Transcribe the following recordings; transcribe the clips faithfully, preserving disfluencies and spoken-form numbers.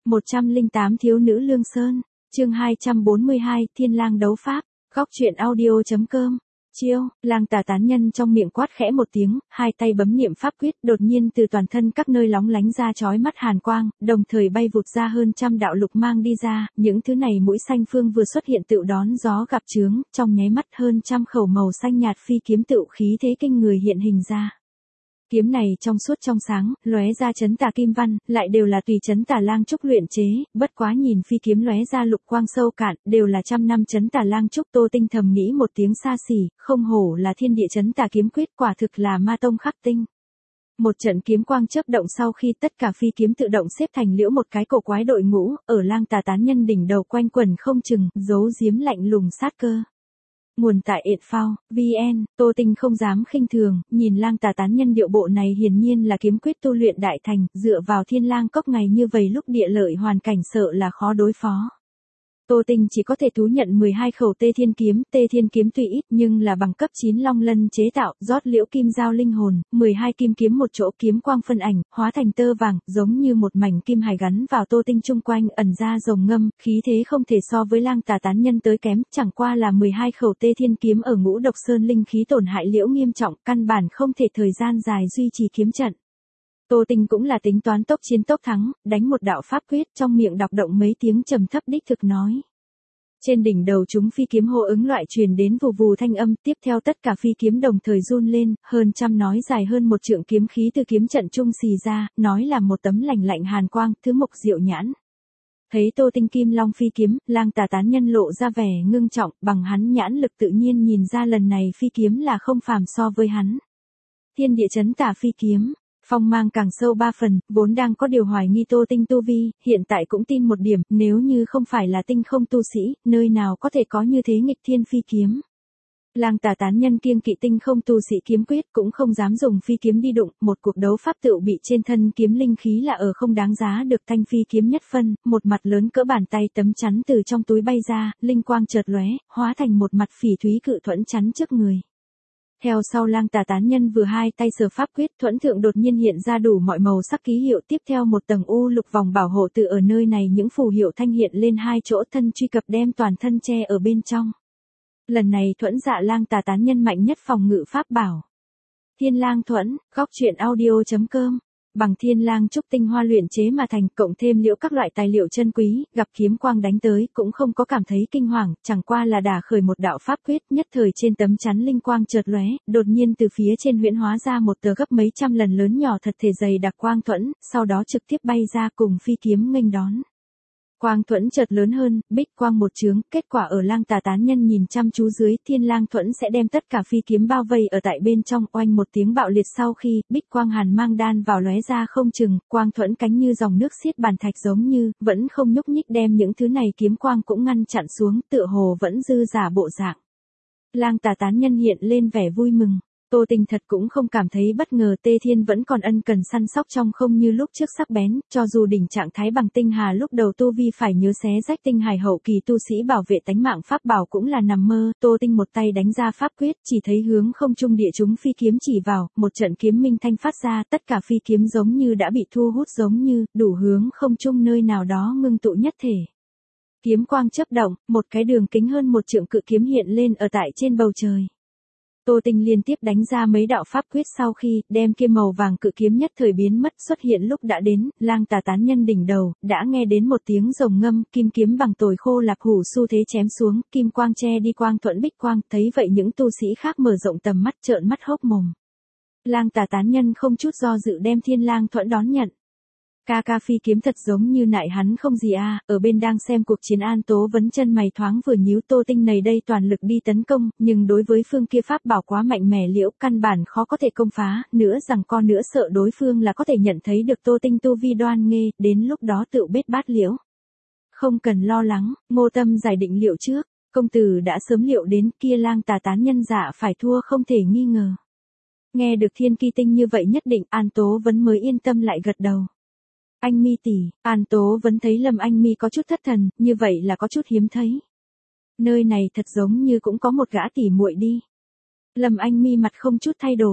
một trăm lẻ tám Thiếu nữ Lương Sơn, chương hai trăm bốn mươi hai, Thiên Lang đấu pháp, góc truyện audio.com. Chiêu, Lang Tà tán nhân trong miệng quát khẽ một tiếng, hai tay bấm niệm pháp quyết, đột nhiên từ toàn thân các nơi lóng lánh ra chói mắt hàn quang, đồng thời bay vụt ra hơn trăm đạo lục mang đi ra, những thứ này mũi xanh phương vừa xuất hiện tựu đón gió gặp chướng, trong nháy mắt hơn trăm khẩu màu xanh nhạt phi kiếm tựu khí thế kinh người hiện hình ra. Kiếm này trong suốt trong sáng, lóe ra chấn tà kim văn, lại đều là tùy chấn tà lang trúc luyện chế, bất quá nhìn phi kiếm lóe ra lục quang sâu cạn, đều là trăm năm chấn tà lang trúc. Tô Tinh thầm nghĩ một tiếng xa xỉ, không hổ là thiên địa chấn tà kiếm quyết, quả thực là ma tông khắc tinh. Một trận kiếm quang chớp động sau khi tất cả phi kiếm tự động xếp thành liễu một cái cổ quái đội ngũ, ở Lang Tà tán nhân đỉnh đầu quanh quẩn không chừng, giấu giếm lạnh lùng sát cơ. Nguồn tại ệt phao, vn, Tô Tinh không dám khinh thường, nhìn Lang Tà tán nhân điệu bộ này hiển nhiên là kiếm quyết tu luyện đại thành, dựa vào Thiên Lang cốc ngày như vậy lúc địa lợi hoàn cảnh sợ là khó đối phó. Tô Tinh chỉ có thể thú nhận mười hai khẩu Tê Thiên kiếm, Tê Thiên kiếm tuy ít nhưng là bằng cấp chín long lân chế tạo, rót liễu kim giao linh hồn, mười hai kim kiếm một chỗ kiếm quang phân ảnh, hóa thành tơ vàng, giống như một mảnh kim hài gắn vào Tô Tinh chung quanh, ẩn ra rồng ngâm, khí thế không thể so với Lang Tà tán nhân tới kém, chẳng qua là mười hai khẩu Tê Thiên kiếm ở Ngũ Độc Sơn linh khí tổn hại liễu nghiêm trọng, căn bản không thể thời gian dài duy trì kiếm trận. Tô Tinh cũng là tính toán tốc chiến tốc thắng, đánh một đạo pháp quyết, trong miệng đọc động mấy tiếng trầm thấp đích thực nói. Trên đỉnh đầu chúng phi kiếm hô ứng loại truyền đến vù vù thanh âm, tiếp theo tất cả phi kiếm đồng thời run lên, hơn trăm nói dài hơn một trượng kiếm khí từ kiếm trận trung xì ra, nói là một tấm lạnh lạnh hàn quang, thứ mộc diệu nhãn. Thấy Tô Tinh kim long phi kiếm, Lang Tà tán nhân lộ ra vẻ ngưng trọng, bằng hắn nhãn lực tự nhiên nhìn ra lần này phi kiếm là không phàm so với hắn. Thiên địa chấn tà phi kiếm. Phong mang càng sâu ba phần, vốn đang có điều hoài nghi Tô Tinh tu vi, hiện tại cũng tin một điểm, nếu như không phải là tinh không tu sĩ, nơi nào có thể có như thế nghịch thiên phi kiếm. Lang Tà tán nhân kiêng kỵ tinh không tu sĩ kiếm quyết, cũng không dám dùng phi kiếm đi đụng, một cuộc đấu pháp tựu bị trên thân kiếm linh khí là ở không đáng giá được thanh phi kiếm nhất phân, một mặt lớn cỡ bàn tay tấm chắn từ trong túi bay ra, linh quang chợt lóe, hóa thành một mặt phỉ thúy cự thuẫn chắn trước người. Theo sau Lang Tà tán nhân vừa hai tay sờ pháp quyết, thuẫn thượng đột nhiên hiện ra đủ mọi màu sắc ký hiệu, tiếp theo một tầng u lục vòng bảo hộ từ ở nơi này những phù hiệu thanh hiện lên hai chỗ, thân truy cập đem toàn thân che ở bên trong. Lần này thuẫn dạ Lang Tà tán nhân mạnh nhất phòng ngự pháp bảo. Thiên Lang thuẫn, góc truyện audio.com. Bằng thiên lang trúc tinh hoa luyện chế mà thành, cộng thêm liễu các loại tài liệu chân quý, gặp kiếm quang đánh tới cũng không có cảm thấy kinh hoàng, chẳng qua là đả khởi một đạo pháp quyết, nhất thời trên tấm chắn linh quang chợt lóe, đột nhiên từ phía trên huyễn hóa ra một tờ gấp mấy trăm lần lớn nhỏ thật thể dày đặc quang thuẫn, sau đó trực tiếp bay ra cùng phi kiếm nghênh đón. Quang thuẫn chợt lớn hơn, bích quang một chướng, kết quả ở Lang Tà tán nhân nhìn chăm chú dưới, thiên lang thuẫn sẽ đem tất cả phi kiếm bao vây ở tại bên trong, oanh một tiếng bạo liệt sau khi, bích quang hàn mang đan vào lóe ra không chừng, quang thuẫn cánh như dòng nước xiết bàn thạch giống như, vẫn không nhúc nhích đem những thứ này kiếm quang cũng ngăn chặn xuống, tựa hồ vẫn dư giả bộ dạng. Lang Tà tán nhân hiện lên vẻ vui mừng. Tô Tinh thật cũng không cảm thấy bất ngờ, Tê Thiên vẫn còn ân cần săn sóc trong không như lúc trước sắc bén, cho dù đỉnh trạng thái bằng tinh hà lúc đầu tu vi phải nhớ xé rách tinh hải hậu kỳ tu sĩ bảo vệ tánh mạng pháp bảo cũng là nằm mơ. Tô Tinh một tay đánh ra pháp quyết, chỉ thấy hướng không trung địa chúng phi kiếm chỉ vào, một trận kiếm minh thanh phát ra, tất cả phi kiếm giống như đã bị thu hút giống như, đủ hướng không trung nơi nào đó ngưng tụ nhất thể. Kiếm quang chớp động, một cái đường kính hơn một trượng cự kiếm hiện lên ở tại trên bầu trời. Tô Tinh liên tiếp đánh ra mấy đạo pháp quyết sau khi, đem kia màu vàng cự kiếm nhất thời biến mất, xuất hiện lúc đã đến, Lang Tà tán nhân đỉnh đầu, đã nghe đến một tiếng rồng ngâm, kim kiếm bằng tồi khô lạp hủ xu thế chém xuống, kim quang che đi quang thuẫn bích quang, thấy vậy những tu sĩ khác mở rộng tầm mắt trợn mắt hốc mồm. Lang Tà tán nhân không chút do dự đem thiên lang thuẫn đón nhận. Ca ca phi kiếm thật giống như nại hắn không gì à, ở bên đang xem cuộc chiến An Tố vấn chân mày thoáng vừa nhíu, Tô Tinh này đây toàn lực đi tấn công, nhưng đối với phương kia pháp bảo quá mạnh mẽ liễu, căn bản khó có thể công phá, nữa rằng con nữa sợ đối phương là có thể nhận thấy được Tô Tinh tu vi đoan nghê, đến lúc đó tự bết bát liễu. Không cần lo lắng, Ngô Tâm giải định liệu trước, công tử đã sớm liệu đến, kia Lang Tà tán nhân dạ phải thua không thể nghi ngờ. Nghe được Thiên Ki Tinh như vậy nhất định An Tố vấn mới yên tâm lại gật đầu. Anh Mi tỷ, An Tố vẫn thấy Lâm Anh Mi có chút thất thần, như vậy là có chút hiếm thấy. Nơi này thật giống như cũng có một gã tỷ muội đi. Lâm Anh Mi mặt không chút thay đổi,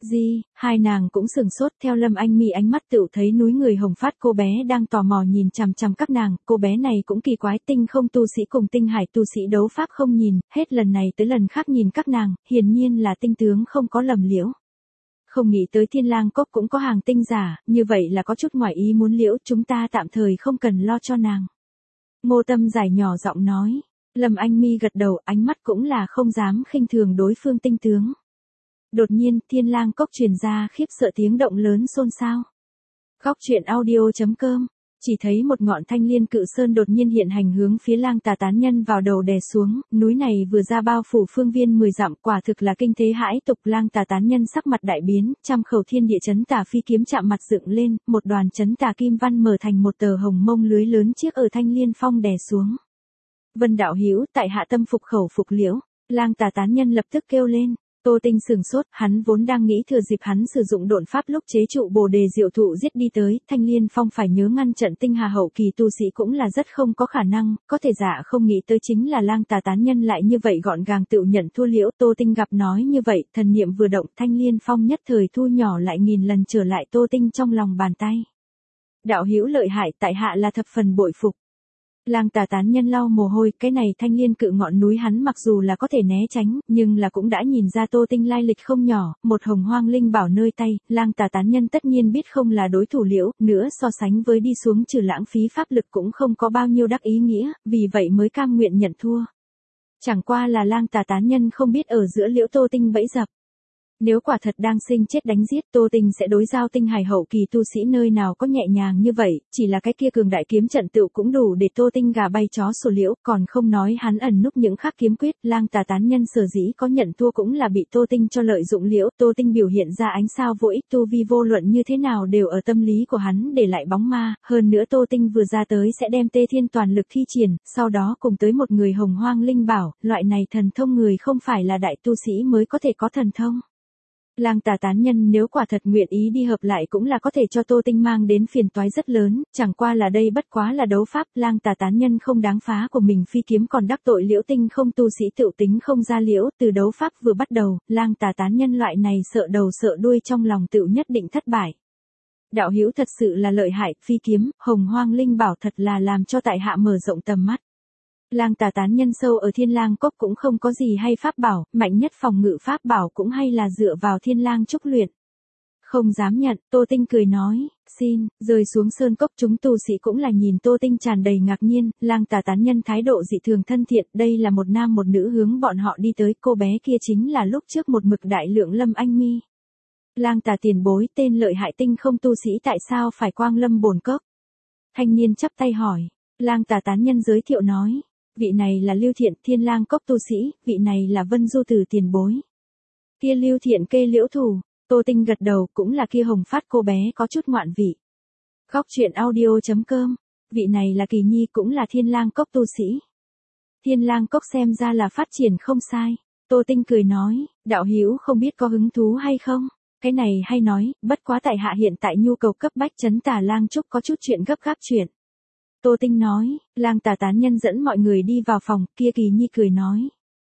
Gì, hai nàng cũng sừng sốt theo Lâm Anh Mi ánh mắt tựu thấy núi người hồng phát cô bé đang tò mò nhìn chằm chằm các nàng, cô bé này cũng kỳ quái tinh không tu sĩ cùng tinh hải tu sĩ đấu pháp không nhìn, hết lần này tới lần khác nhìn các nàng, hiển nhiên là tinh tướng không có lầm liễu. Không nghĩ tới Thiên Lang Cốc cũng có hàng tinh giả, như vậy là có chút ngoài ý muốn liễu, chúng ta tạm thời không cần lo cho nàng. Ngô Tâm Giải nhỏ giọng nói, Lâm Anh Mi gật đầu, ánh mắt cũng là không dám khinh thường đối phương tinh tướng. Đột nhiên, Thiên Lang Cốc truyền ra khiếp sợ tiếng động lớn xôn xao. Góc truyện audio chấm com, chỉ thấy một ngọn thanh liên cự sơn đột nhiên hiện hành hướng phía Lang Tà tán nhân vào đầu đè xuống, núi này vừa ra bao phủ phương viên mười dặm, quả thực là kinh thế hãi tục. Lang Tà tán nhân sắc mặt đại biến, trăm khẩu thiên địa chấn tà phi kiếm chạm mặt dựng lên, một đoàn chấn tà kim văn mở thành một tờ hồng mông lưới lớn chiếc ở thanh liên phong đè xuống. Vân đạo hữu, tại hạ tâm phục khẩu phục liễu. Lang Tà tán nhân lập tức kêu lên. Tô Tinh sừng sốt, hắn vốn đang nghĩ thừa dịp hắn sử dụng độn pháp lúc chế trụ Bồ Đề Diệu Thụ giết đi tới, Thanh Liên Phong phải nhớ ngăn trận tinh hà hậu kỳ tu sĩ cũng là rất không có khả năng, có thể giả không nghĩ tới chính là Lang Tà tán nhân lại như vậy gọn gàng tự nhận thua liễu. Tô Tinh gặp nói như vậy, thần niệm vừa động, Thanh Liên Phong nhất thời thu nhỏ lại nghìn lần trở lại Tô Tinh trong lòng bàn tay. Đạo hữu lợi hại, tại hạ là thập phần bội phục. Lang Tà tán nhân lau mồ hôi, cái này thanh liên cự ngọn núi hắn mặc dù là có thể né tránh, nhưng là cũng đã nhìn ra Tô Tinh lai lịch không nhỏ, một hồng hoang linh bảo nơi tay, Lang Tà tán nhân tất nhiên biết không là đối thủ liễu, nữa so sánh với đi xuống trừ lãng phí pháp lực cũng không có bao nhiêu đắc ý nghĩa, vì vậy mới cam nguyện nhận thua. Chẳng qua là Lang Tà tán nhân không biết ở giữa liễu Tô Tinh bẫy dập. Nếu quả thật đang sinh chết đánh giết, Tô Tinh sẽ đối giao tinh hải hậu kỳ tu sĩ nơi nào có nhẹ nhàng như vậy, chỉ là cái kia cường đại kiếm trận tựu cũng đủ để Tô Tinh gà bay chó sổ liễu, còn không nói hắn ẩn núp những khắc kiếm quyết. Lang Tà tán nhân sở dĩ có nhận thua cũng là bị Tô Tinh cho lợi dụng liễu. Tô Tinh biểu hiện ra ánh sao vô ích, tu vi vô luận như thế nào đều ở tâm lý của hắn để lại bóng ma, hơn nữa Tô Tinh vừa ra tới sẽ đem Tê Thiên toàn lực thi triển, sau đó cùng tới một người hồng hoang linh bảo, loại này thần thông người không phải là đại tu sĩ mới có thể có thần thông. Lang Tà tán nhân nếu quả thật nguyện ý đi hợp lại cũng là có thể cho Tô Tinh mang đến phiền toái rất lớn, chẳng qua là đây bất quá là đấu pháp. Lang Tà tán nhân không đáng phá của mình phi kiếm còn đắc tội liễu tinh không tu sĩ tựu tính không ra liễu. Từ đấu pháp vừa bắt đầu, Lang Tà tán nhân loại này sợ đầu sợ đuôi trong lòng tựu nhất định thất bại. Đạo hữu thật sự là lợi hại, phi kiếm, hồng hoang linh bảo thật là làm cho tại hạ mở rộng tầm mắt. Lang Tà tán nhân sâu ở Thiên Lang Cốc cũng không có gì hay pháp bảo, mạnh nhất phòng ngự pháp bảo cũng hay là dựa vào Thiên Lang trúc luyện. Không dám nhận, Tô Tinh cười nói, xin, rơi xuống sơn cốc chúng tu sĩ cũng là nhìn Tô Tinh tràn đầy ngạc nhiên. Lang Tà tán nhân thái độ dị thường thân thiện, đây là một nam một nữ hướng bọn họ đi tới, cô bé kia chính là lúc trước một mực đại lượng Lâm Anh Mi. Lang Tà tiền bối, tên lợi hại tinh không tu sĩ tại sao phải quang lâm bồn cốc? Thanh niên chắp tay hỏi. Lang Tà tán nhân giới thiệu nói. Vị này là Lưu Thiện, Thiên Lang Cốc tu sĩ, vị này là Vân Du Tử tiền bối. Kia Lưu Thiện kê liễu thủ, Tô Tinh gật đầu, cũng là kia hồng phát cô bé có chút ngoạn vị. Góc truyện audio chấm com, vị này là Kỳ Nhi cũng là Thiên Lang Cốc tu sĩ. Thiên Lang Cốc xem ra là phát triển không sai. Tô Tinh cười nói, đạo hữu không biết có hứng thú hay không? Cái này hay nói, bất quá tại hạ hiện tại nhu cầu cấp bách trấn Tà Lang Trúc có chút chuyện gấp gáp chuyện. Tô Tinh nói, Lang Tà tán nhân dẫn mọi người đi vào phòng, kia Kỳ Nhi cười nói.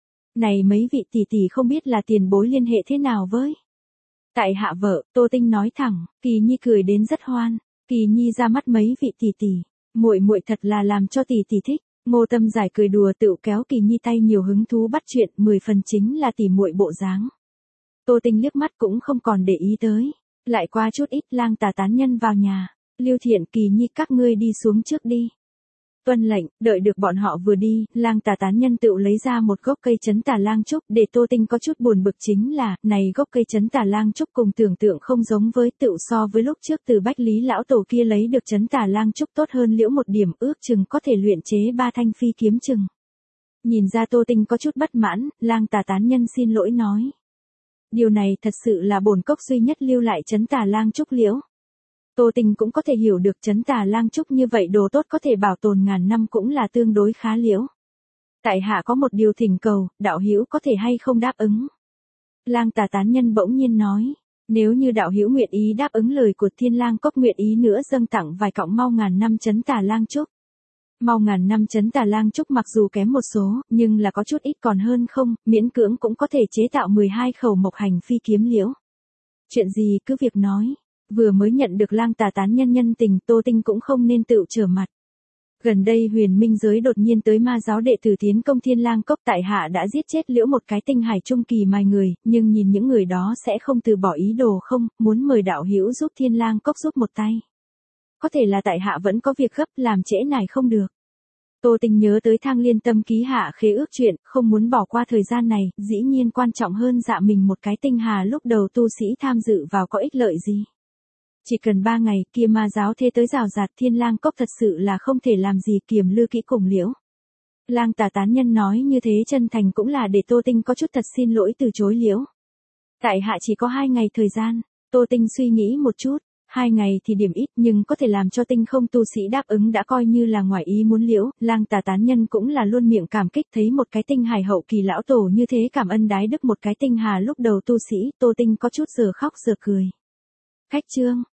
Này mấy vị tỷ tỷ không biết là tiền bối liên hệ thế nào với? Tại hạ vợ, Tô Tinh nói thẳng, Kỳ Nhi cười đến rất hoan, Kỳ Nhi ra mắt mấy vị tỷ tỷ, muội muội thật là làm cho tỷ tỷ thích. Ngô Tâm Giải cười đùa tự kéo Kỳ Nhi tay nhiều hứng thú bắt chuyện, mười phần chính là tỷ muội bộ dáng. Tô Tinh liếc mắt cũng không còn để ý tới, lại qua chút ít. Lang Tà tán nhân vào nhà. Lưu Thiện, Kỳ Nhi các ngươi đi xuống trước đi. Tuân lệnh, đợi được bọn họ vừa đi, Lang Tà tán nhân tự lấy ra một gốc cây trấn Tà Lang Trúc, để Tô Tinh có chút buồn bực chính là, này gốc cây trấn Tà Lang Trúc cùng tưởng tượng không giống với, tự so với lúc trước từ Bách Lý lão tổ kia lấy được trấn Tà Lang Trúc tốt hơn liễu một điểm, ước chừng có thể luyện chế ba thanh phi kiếm chừng. Nhìn ra Tô Tinh có chút bất mãn, Lang Tà tán nhân xin lỗi nói. Điều này thật sự là bổn cốc duy nhất lưu lại trấn Tà Lang Trúc liễu. Tô Tinh cũng có thể hiểu được trấn Tà Lang Trúc như vậy đồ tốt có thể bảo tồn ngàn năm cũng là tương đối khá liễu. Tại hạ có một điều thỉnh cầu, đạo hữu có thể hay không đáp ứng? Lang Tà tán nhân bỗng nhiên nói, nếu như đạo hữu nguyện ý đáp ứng lời của Thiên Lang Cốc nguyện ý nữa dâng tặng vài cọng mau ngàn năm trấn Tà Lang Trúc. Mau ngàn năm trấn Tà Lang Trúc mặc dù kém một số, nhưng là có chút ít còn hơn không, miễn cưỡng cũng có thể chế tạo mười hai khẩu mộc hành phi kiếm liễu. Chuyện gì cứ việc nói. Vừa mới nhận được lang tà tán nhân nhân tình, Tô Tinh cũng không nên tự trở mặt. Gần đây huyền minh giới đột nhiên tới ma giáo đệ tử tiến công Thiên Lang Cốc, tại hạ đã giết chết liễu một cái tinh hải trung kỳ mài người, nhưng nhìn những người đó sẽ không từ bỏ ý đồ không, muốn mời đạo hữu giúp Thiên Lang Cốc giúp một tay. Có thể là tại hạ vẫn có việc gấp, làm trễ nải không được. Tô Tinh nhớ tới Thang Liên Tâm ký hạ khế ước chuyện, không muốn bỏ qua thời gian này, dĩ nhiên quan trọng hơn dạ mình một cái tinh hà lúc đầu tu sĩ tham dự vào có ích lợi gì. Chỉ cần ba ngày kia ma giáo thế tới rào rạt, Thiên Lang Cốc thật sự là không thể làm gì kiềm lư kỹ cùng liễu. Lang tà tán nhân nói như thế chân thành cũng là để Tô Tinh có chút thật xin lỗi từ chối liễu. Tại hạ chỉ có hai ngày thời gian. Tô Tinh suy nghĩ một chút. Hai ngày thì điểm ít, nhưng có thể làm cho tinh không tu sĩ đáp ứng đã coi như là ngoài ý muốn liễu. Lang tà tán nhân cũng là luôn miệng cảm kích, thấy một cái tinh hài hậu kỳ lão tổ như thế cảm ân đái đức một cái tinh hà lúc đầu tu sĩ, Tô Tinh có chút giờ khóc giờ cười. Khách trương,